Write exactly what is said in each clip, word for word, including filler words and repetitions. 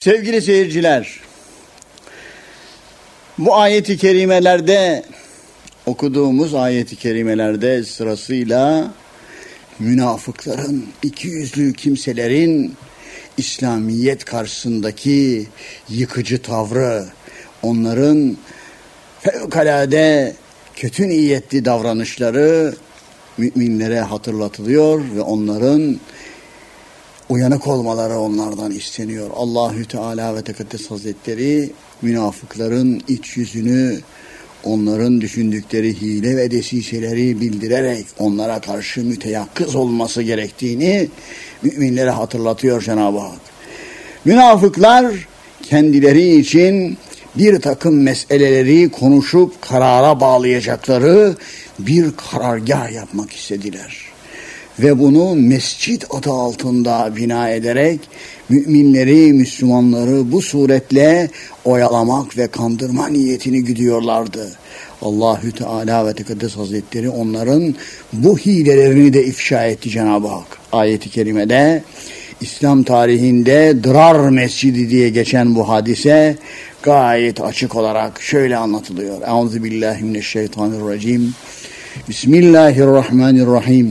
Sevgili seyirciler, bu ayet-i kerimelerde, okuduğumuz ayet-i kerimelerde sırasıyla münafıkların, ikiyüzlü kimselerin İslamiyet karşısındaki yıkıcı tavrı, onların fevkalade kötü niyetli davranışları müminlere hatırlatılıyor ve onların uyanık olmaları onlardan isteniyor. Allahü Teala ve Tekaddes Hazretleri münafıkların iç yüzünü, onların düşündükleri hile ve desiseleri bildirerek onlara karşı müteyakkız olması gerektiğini müminlere hatırlatıyor Cenab-ı Hak. Münafıklar kendileri için bir takım meseleleri konuşup karara bağlayacakları bir karargah yapmak istediler. Ve bunu mescit adı altında bina ederek müminleri, Müslümanları bu suretle oyalamak ve kandırma niyetini güdüyorlardı. Allahü Teala ve Tekaddes Hazretleri onların bu hilelerini de ifşa etti Cenab-ı Hak. Ayet-i kerimede İslam tarihinde Dırar Mescidi diye geçen bu hadise gayet açık olarak şöyle anlatılıyor. Euzubillahimineşşeytanirracim. Bismillahirrahmanirrahim.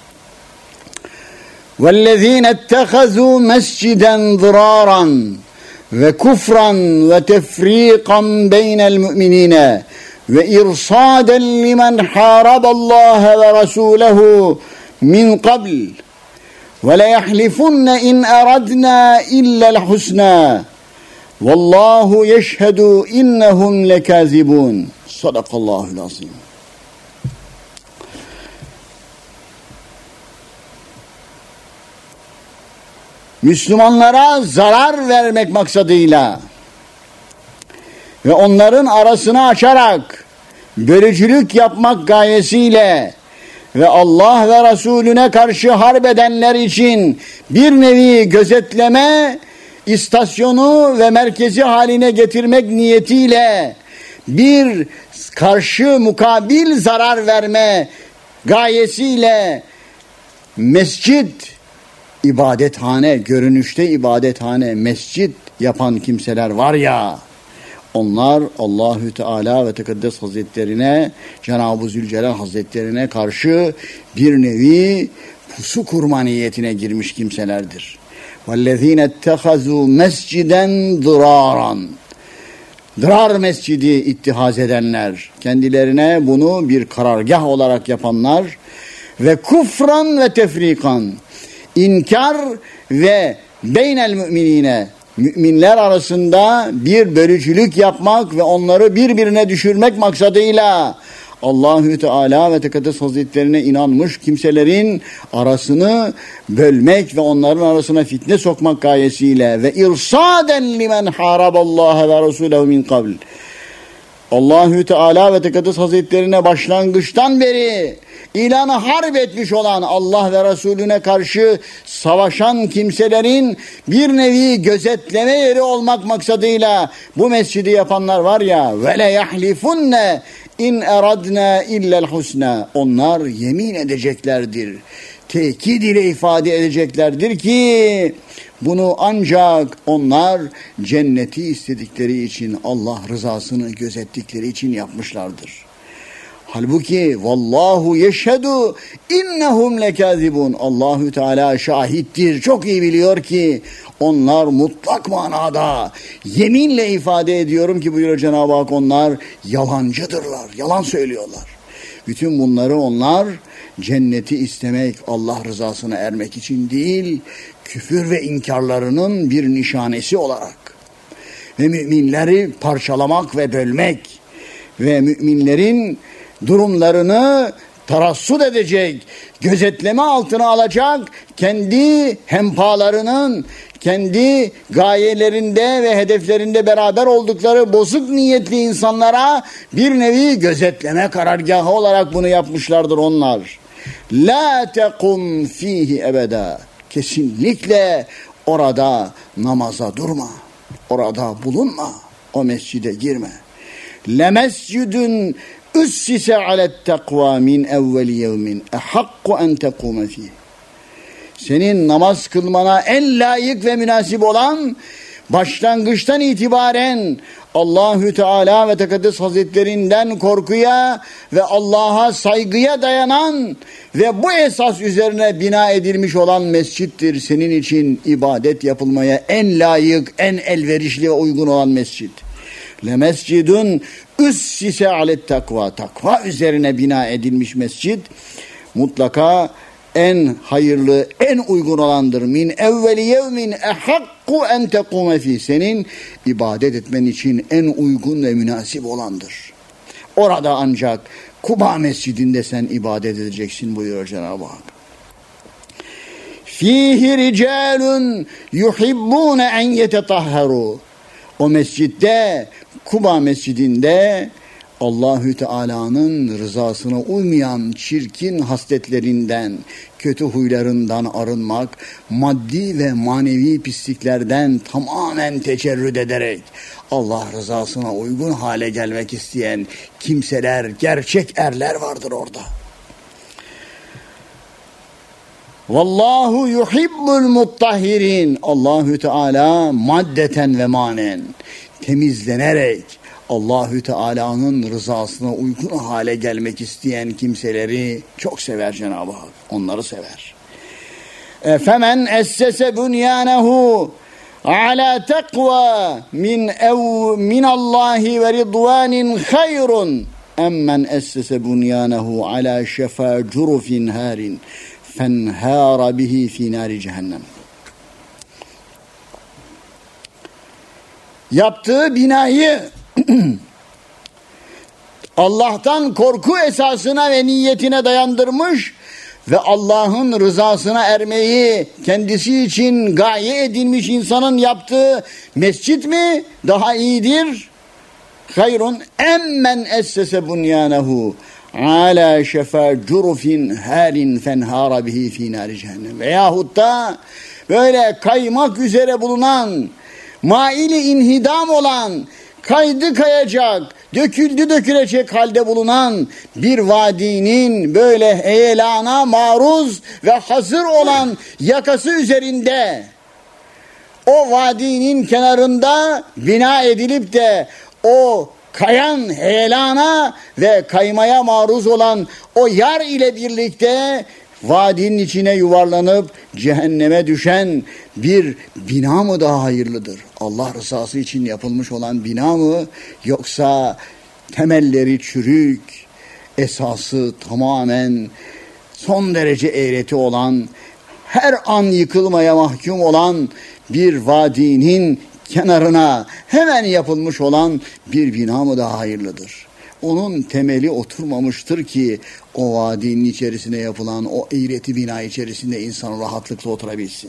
وَالَّذ۪ينَ اتَّخَذُوا مَسْجِدًا ضِرَارًا وَكُفْرًا وَتَفْر۪يقًا بَيْنَ الْمُؤْمِنِينَ وَاِرْصَادًا لِمَنْ حَارَبَ اللّٰهَ وَرَسُولَهُ مِنْ قَبْلِ وَلَيَحْلِفُنَّ اِنْ اَرَدْنَا اِلَّا الْحُسْنَى وَاللّٰهُ يَشْهَدُ اِنَّهُمْ لَكَاذِبُونَ. Sadakallahul azim. Müslümanlara zarar vermek maksadıyla ve onların arasını açarak bölücülük yapmak gayesiyle ve Allah ve Resulüne karşı harp edenler için bir nevi gözetleme istasyonu ve merkezi haline getirmek niyetiyle bir karşı mukabil zarar verme gayesiyle mescit, ibadethane, görünüşte ibadethane, mescit yapan kimseler var ya, onlar Allahü Teala ve Tekaddes Hazretlerine, Cenab-ı Zülcelal Hazretlerine karşı bir nevi pusu kurma niyetine girmiş kimselerdir. وَالَّذ۪ينَ اتَّخَذُوا مَسْجِدًا ضِرَارًا. Dırar Mescidi ittihaz edenler, kendilerine bunu bir karargah olarak yapanlar ve kufran ve tefrikan, İnkar ve beynel müminine, müminler arasında bir bölücülük yapmak ve onları birbirine düşürmek maksadıyla Allahü Teala ve Tekaddes Hazretlerine inanmış kimselerin arasını bölmek ve onların arasına fitne sokmak gayesiyle ve irsaden limen haraballaha ve rasulehu min kabl. Allahü Teala ve Tekaddes Hazretlerine başlangıçtan beri ilanı harp etmiş olan Allah ve Resulüne karşı savaşan kimselerin bir nevi gözetleme yeri olmak maksadıyla bu mescidi yapanlar var ya, ve le yahlifunne in eradna illel husna. Onlar yemin edeceklerdir, tekid ile ifade edeceklerdir ki bunu ancak onlar cenneti istedikleri için, Allah rızasını gözettikleri için yapmışlardır. Halbuki vallahu yeşhedü innehum lekazibun. Allahü Teala şahittir. Çok iyi biliyor ki onlar mutlak manada, yeminle ifade ediyorum ki buyuruyor Cenab-ı Hak, onlar yalancıdırlar. Yalan söylüyorlar. Bütün bunları onlar cenneti istemek, Allah rızasına ermek için değil, küfür ve inkarlarının bir nişanesi olarak ve müminleri parçalamak ve bölmek ve müminlerin durumlarını tarassut edecek, gözetleme altına alacak, kendi hempalarının, kendi gayelerinde ve hedeflerinde beraber oldukları bozuk niyetli insanlara bir nevi gözetleme karargahı olarak bunu yapmışlardır onlar. La tekum fihi ebeda. Kesinlikle orada namaza durma, orada bulunma, o mescide girme. Le mescidun üssise alet takva min evveli yevmin ehakku en tekume fih. Senin namaz kılmana en layık ve münasip olan başlangıçtan itibaren Allahü Teala ve Tekaddes Hazretlerinden korkuya ve Allah'a saygıya dayanan ve bu esas üzerine bina edilmiş olan mescittir. Senin için ibadet yapılmaya en layık, en elverişli ve uygun olan mescit. Le mescidun üssise alet takva. Takva üzerine bina edilmiş mescit mutlaka en hayırlı, en uygun olandır. Min evveli yevmin ehakku en tekume fi. Senin ibadet etmen için en uygun ve münasip olandır. Orada ancak Kuba Mescidinde sen ibadet edeceksin buyuruyor Cenab-ı Hak. Fihi ricalun yuhibbune en yetetahharu. O mescitte, Kuba Mescidinde Allahü Teala'nın rızasına uymayan çirkin hasletlerinden, kötü huylarından arınmak, maddi ve manevi pisliklerden tamamen tecerrüt ederek Allah rızasına uygun hale gelmek isteyen kimseler, gerçek erler vardır orada. Vallahu yuhibbul muttahirin. Allahü Teala maddeten ve manen temizlenerek Allahü Teala'nın rızasına uygun hale gelmek isteyen kimseleri çok sever Cenab-ı Hak. Onları sever. Femen essese bunyanehu ala takva min ev min Allahi ve ridvanin hayrun emmen essese bunyanehu ala şefa curufin harin fenhara bihi fi nari cehennem. Yaptığı binayı Allah'tan korku esasına ve niyetine dayandırmış ve Allah'ın rızasına ermeyi kendisi için gaye edilmiş insanın yaptığı mescit mi daha iyidir? Hayrun emmen essese bunyanehu ala şefa curufin halin fenhara bihi fi nari cehennem. Veyahut da böyle kaymak üzere bulunan, maili inhidam olan, kaydı kayacak, döküldü dökülecek halde bulunan bir vadinin böyle heyelana maruz ve hazır olan yakası üzerinde, o vadinin kenarında bina edilip de o kayan heyelana ve kaymaya maruz olan o yar ile birlikte vadinin içine yuvarlanıp cehenneme düşen bir bina mı daha hayırlıdır? Allah rızası için yapılmış olan bina mı? Yoksa temelleri çürük, esası tamamen son derece eğreti olan, her an yıkılmaya mahkum olan bir vadinin kenarına hemen yapılmış olan bir bina mı daha hayırlıdır? Onun temeli oturmamıştır ki o vadinin içerisine yapılan o eğreti bina içerisinde insan rahatlıkla oturabilsin.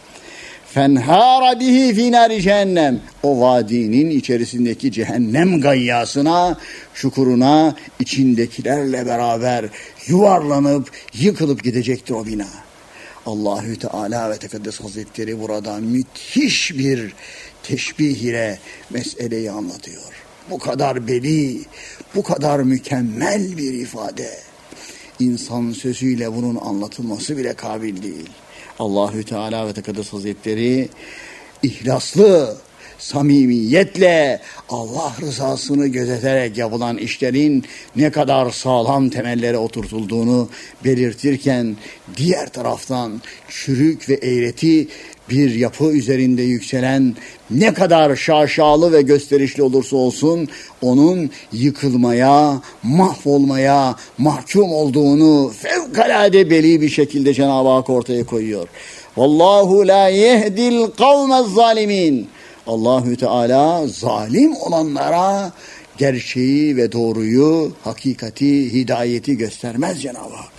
Fenhara bihi fi nari cehennem. O vadinin içerisindeki cehennem gayyasına, çukuruna içindekilerle beraber yuvarlanıp yıkılıp gidecektir o bina. Allahü Teala ve Tekaddes Hazretleri burada müthiş bir teşbih ile meseleyi anlatıyor. Bu kadar beli, bu kadar mükemmel bir ifade. İnsan sözüyle bunun anlatılması bile kabil değil. Allahü Teala ve Tekaddes Hazretleri ihlaslı, samimiyetle Allah rızasını gözeterek yapılan işlerin ne kadar sağlam temellere oturtulduğunu belirtirken, diğer taraftan çürük ve eğreti bir yapı üzerinde yükselen ne kadar şaşalı ve gösterişli olursa olsun onun yıkılmaya, mahvolmaya mahkum olduğunu fevkalade beli bir şekilde Cenab-ı Hak ortaya koyuyor. Vallahu la yehdil kavmez zalimin. Allahü Teala zalim olanlara gerçeği ve doğruyu, hakikati, hidayeti göstermez Cenab-ı Hak.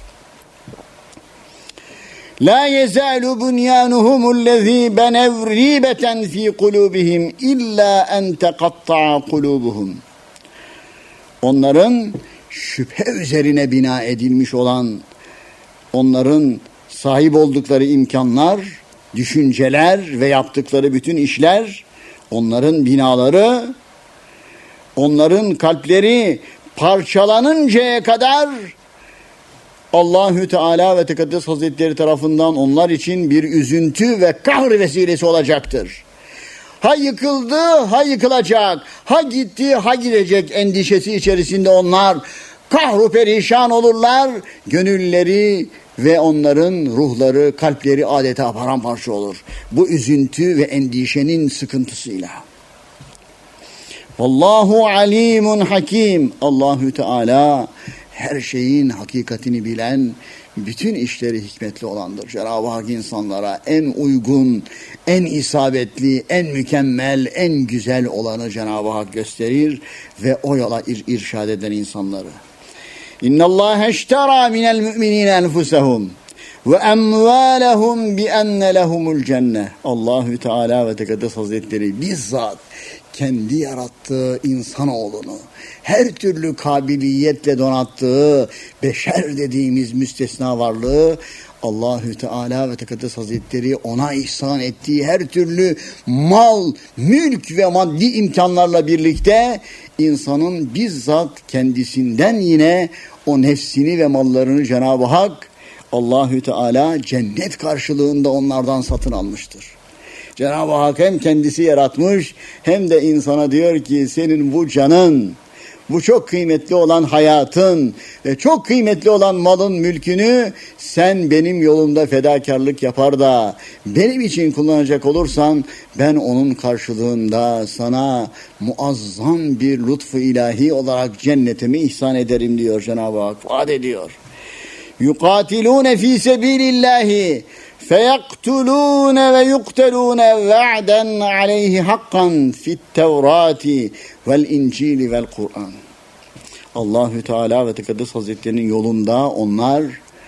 La yezalu bunyanuhumullezî benev rîbeten fî kulûbihim illâ en teqatta'a kulûbuhum. Onların şüphe üzerine bina edilmiş olan, onların sahip oldukları imkanlar, düşünceler ve yaptıkları bütün işler, onların binaları, onların kalpleri parçalanıncaya kadar Allahü Teala ve Tekaddes Hazretleri tarafından onlar için bir üzüntü ve kahr vesilesi olacaktır. Ha yıkıldı, ha yıkılacak, ha gitti, ha gidecek endişesi içerisinde onlar kahru perişan olurlar, gönülleri ve onların ruhları, kalpleri adeta paramparça olur. Bu üzüntü ve endişenin sıkıntısıyla. Vallahu alimun hakim. Allahü Teala her şeyin hakikatini bilen, bütün işleri hikmetli olandır. Cenab-ı Hak insanlara en uygun, en isabetli, en mükemmel, en güzel olanı Cenab-ı Hak gösterir ve o yola ir irşad eden insanları. İnna Allah eştera minel müminine enfusahum ve emvalahum bi enne lehumul cennet. Allahü Teala ve Tekaddes Hazretleri bizzat kendi yarattığı insanoğlunu her türlü kabiliyetle donattığı beşer dediğimiz müstesna varlığı Allahü Teala ve Tekaddes Hazretleri ona ihsan ettiği her türlü mal, mülk ve maddi imkanlarla birlikte insanın bizzat kendisinden yine o nefsini ve mallarını Cenab-ı Hak Allahü Teala cennet karşılığında onlardan satın almıştır. Cenab-ı Hak hem kendisi yaratmış hem de insana diyor ki senin bu canın, bu çok kıymetli olan hayatın ve çok kıymetli olan malın, mülkünü sen benim yolumda fedakarlık yapar da benim için kullanacak olursan ben onun karşılığında sana muazzam bir lütfu ilahi olarak cennetimi ihsan ederim diyor Cenab-ı Hak. Vaat ediyor. Yukatilune fi sebilillahi feyaktulune ve yuktelune ve'den aleyhi hakkan fit tevrati vel incili vel Kur'an. Allahü Teala ve Tekaddes Hazretlerinin yolunda onlar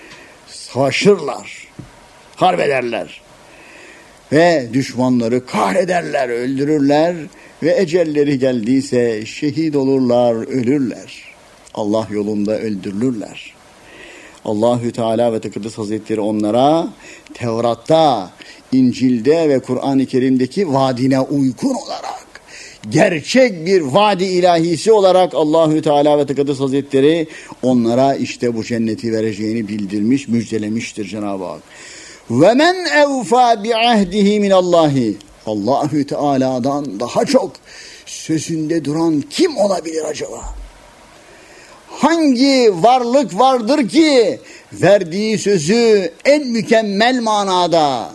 savaşırlar, harp ederler ve düşmanları kahrederler, öldürürler ve ecelleri geldiyse şehit olurlar, ölürler. Allah yolunda öldürülürler. Allahü Teala ve Tekaddes Hazretleri onlara Tevrat'ta, İncil'de ve Kur'an-ı Kerim'deki vaadine uygun olarak, gerçek bir vaadi ilahisi olarak Allahü Teala ve Tekaddes Hazretleri onlara işte bu cenneti vereceğini bildirmiş, müjdelemiştir Cenab-ı Hak. Ve men evfa bi ahdihi min Allahi. Allahü Teala'dan daha çok sözünde duran kim olabilir acaba? Hangi varlık vardır ki verdiği sözü en mükemmel manada,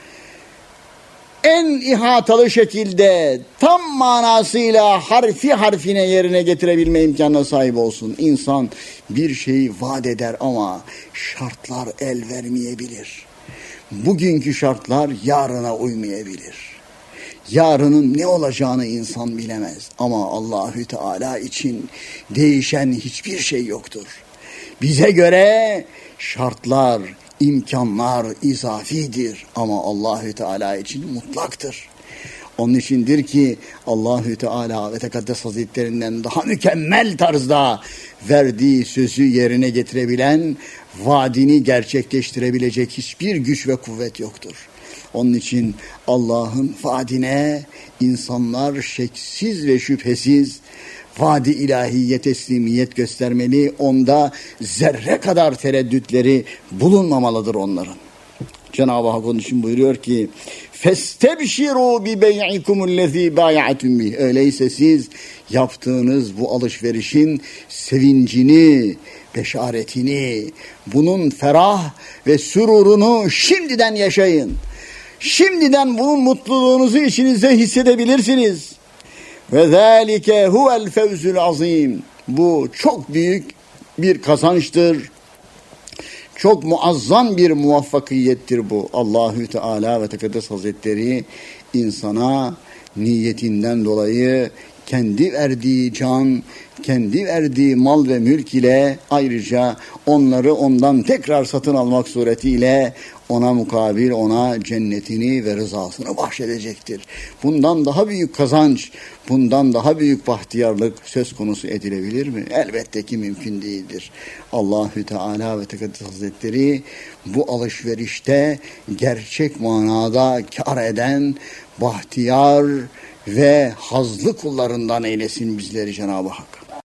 en ihatalı şekilde, tam manasıyla harfi harfine yerine getirebilme imkanına sahip olsun? İnsan bir şeyi vaat eder ama şartlar el vermeyebilir. Bugünkü şartlar yarına uymayabilir. Yarının ne olacağını insan bilemez. Ama Allahü Teala için değişen hiçbir şey yoktur. Bize göre şartlar, imkanlar izafidir ama Allahü Teala için mutlaktır. Onun içindir ki Allahü Teala ve Tekaddes Hazretlerinden daha mükemmel tarzda verdiği sözü yerine getirebilen, vaadini gerçekleştirebilecek hiçbir güç ve kuvvet yoktur. Onun için Allah'ın vaadine insanlar şeksiz ve şüphesiz vaadi ilahiye teslimiyet göstermeli. Onda zerre kadar tereddütleri bulunmamalıdır onların. Cenab-ı Hak onun için buyuruyor ki فَاسْتَبْشِرُوا بِبَيْعِكُمُ الَّذ۪ي بَايَعَتُمْ بِهِ. Öyleyse siz yaptığınız bu alışverişin sevincini, beşaretini, bunun ferah ve sürurunu şimdiden yaşayın. Şimdiden bunun mutluluğunuzu içinizde hissedebilirsiniz. Ve zâlike huvel fevzul azîm. Bu çok büyük bir kazançtır. Çok muazzam bir muvaffakiyettir bu. Allahü Teala ve Tekaddes Hazretleri insana niyetinden dolayı kendi verdiği can, kendi verdiği mal ve mülk ile ayrıca onları ondan tekrar satın almak suretiyle ona mukabil ona cennetini ve rızasını bahşedecektir. Bundan daha büyük kazanç, bundan daha büyük bahtiyarlık söz konusu edilebilir mi? Elbette ki mümkün değildir. Allahü Teala ve Tekaddes Hazretleri bu alışverişte gerçek manada kar eden bahtiyar ve hazlı kullarından eylesin bizleri Cenab-ı Hak.